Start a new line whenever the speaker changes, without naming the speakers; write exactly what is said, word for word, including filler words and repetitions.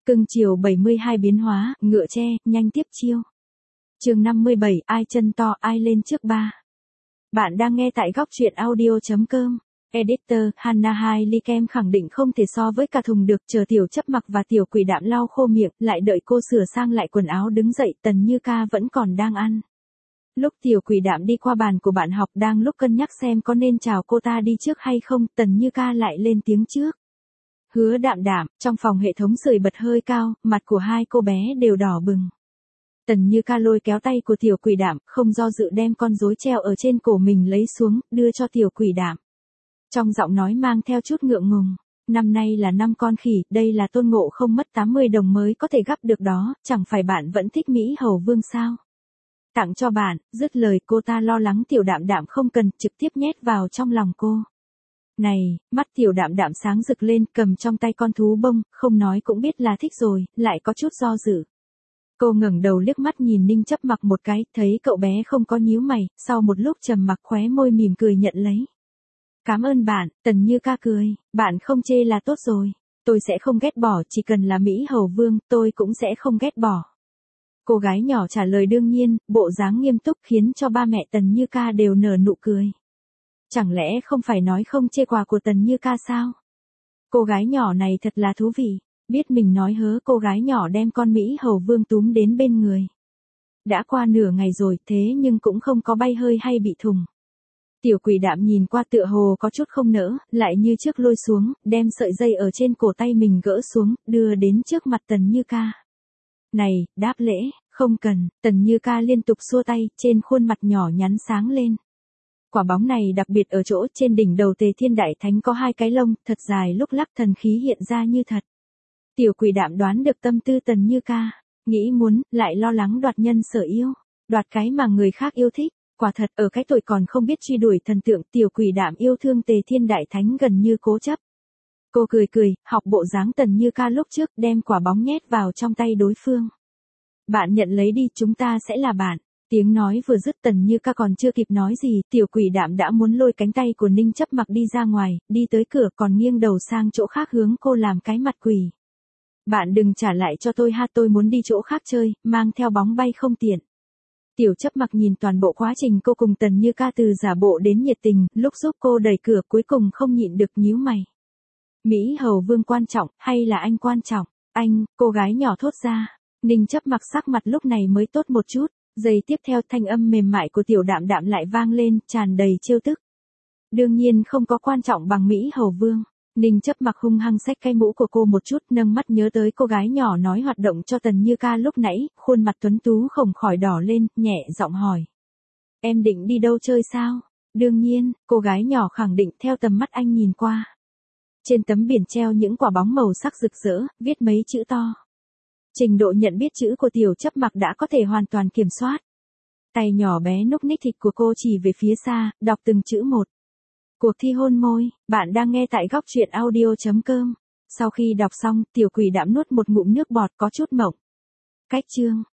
Cưng chiều bảy mươi hai biến hóa, ngựa tre, nhanh tiếp chiêu. Chương năm mươi bảy, ai chân to, ai lên trước ba. Bạn đang nghe tại góc truyện audio chấm com. Editor, Hannah Hailey Kem khẳng định không thể so với cả thùng được, chờ Tiểu Chấp Mặc và Tiểu Quỷ Đạm lau khô miệng, lại đợi cô sửa sang lại quần áo đứng dậy, Tần Như Ca vẫn còn đang ăn. Lúc Tiểu Quỷ Đạm đi qua bàn của bạn học đang lúc cân nhắc xem có nên chào cô ta đi trước hay không, Tần Như Ca lại lên tiếng trước. Hứa Đạm Đạm, trong phòng hệ thống sưởi bật hơi cao, mặt của hai cô bé đều đỏ bừng. Tần Như Ca lôi kéo tay của Tiểu Quỷ Đạm, không do dự đem con rối treo ở trên cổ mình lấy xuống, đưa cho Tiểu Quỷ Đạm. Trong giọng nói mang theo chút ngượng ngùng, năm nay là năm con khỉ, đây là Tôn Ngộ Không mất tám mươi đồng mới có thể gắp được đó, chẳng phải bạn vẫn thích Mỹ Hầu Vương sao? Tặng cho bạn, dứt lời cô ta lo lắng Tiểu Đạm Đạm không cần, trực tiếp nhét vào trong lòng cô. Này, mắt Tiểu Đạm Đạm sáng rực lên, cầm trong tay con thú bông, không nói cũng biết là thích rồi, lại có chút do dự. Cô ngẩng đầu liếc mắt nhìn Ninh Chấp Mặc một cái, thấy cậu bé không có nhíu mày, sau một lúc trầm mặc khóe môi mỉm cười nhận lấy. Cảm ơn bạn, Tần Như Ca cười, bạn không chê là tốt rồi, tôi sẽ không ghét bỏ, chỉ cần là Mỹ Hầu Vương, tôi cũng sẽ không ghét bỏ. Cô gái nhỏ trả lời đương nhiên, bộ dáng nghiêm túc khiến cho ba mẹ Tần Như Ca đều nở nụ cười. Chẳng lẽ không phải nói không chê quà của Tần Như Ca sao? Cô gái nhỏ này thật là thú vị, biết mình nói hớ, cô gái nhỏ đem con Mỹ Hầu Vương túm đến bên người. Đã qua nửa ngày rồi, thế nhưng cũng không có bay hơi hay bị thùng. Tiểu Quỷ Đạm nhìn qua tựa hồ có chút không nỡ, lại như trước lôi xuống, đem sợi dây ở trên cổ tay mình gỡ xuống, đưa đến trước mặt Tần Như Ca. Này, đáp lễ, không cần, Tần Như Ca liên tục xua tay, trên khuôn mặt nhỏ nhắn sáng lên. Quả bóng này đặc biệt ở chỗ trên đỉnh đầu Tề Thiên Đại Thánh có hai cái lông, thật dài lúc lắc thần khí hiện ra như thật. Tiểu Quỷ Đạm đoán được tâm tư Tần Như Ca, nghĩ muốn, lại lo lắng đoạt nhân sở yêu, đoạt cái mà người khác yêu thích. Quả thật, ở cái tuổi còn không biết truy đuổi thần tượng, Tiểu Quỷ Đạm yêu thương Tề Thiên Đại Thánh gần như cố chấp. Cô cười cười, học bộ dáng Tần Như Ca lúc trước, đem quả bóng nhét vào trong tay đối phương. Bạn nhận lấy đi, chúng ta sẽ là bạn. Tiếng nói vừa dứt, Tần Như Ca còn chưa kịp nói gì, Tiểu Quỷ Đạm đã muốn lôi cánh tay của Ninh Chấp Mặc đi ra ngoài, đi tới cửa còn nghiêng đầu sang chỗ khác hướng cô làm cái mặt quỷ. Bạn đừng trả lại cho tôi ha, tôi muốn đi chỗ khác chơi, mang theo bóng bay không tiện. Tiểu Chấp Mặc nhìn toàn bộ quá trình cô cùng Tần Như Ca từ giả bộ đến nhiệt tình, lúc giúp cô đẩy cửa cuối cùng không nhịn được nhíu mày. Mỹ Hầu Vương quan trọng, hay là anh quan trọng? Anh, cô gái nhỏ thốt ra. Ninh Chấp Mặc sắc mặt lúc này mới tốt một chút, giây tiếp theo thanh âm mềm mại của Tiểu Đạm Đạm lại vang lên, tràn đầy trêu tức. Đương nhiên không có quan trọng bằng Mỹ Hầu Vương. Ninh Chấp Mặc hung hăng xách cái mũ của cô một chút, nâng mắt nhớ tới cô gái nhỏ nói hoạt động cho Tần Như Ca lúc nãy, khuôn mặt tuấn tú không khỏi đỏ lên, nhẹ giọng hỏi. Em định đi đâu chơi sao? Đương nhiên, cô gái nhỏ khẳng định theo tầm mắt anh nhìn qua. Trên tấm biển treo những quả bóng màu sắc rực rỡ, viết mấy chữ to. Trình độ nhận biết chữ của Tiểu Chấp Mặc đã có thể hoàn toàn kiểm soát. Tay nhỏ bé núc ních thịt của cô chỉ về phía xa, đọc từng chữ một. Cuộc thi hôn môi, bạn đang nghe tại góc truyện audio chấm com. Sau khi đọc xong, Tiểu Quỷ Đạm nuốt một ngụm nước bọt có chút mộng. Cách chương.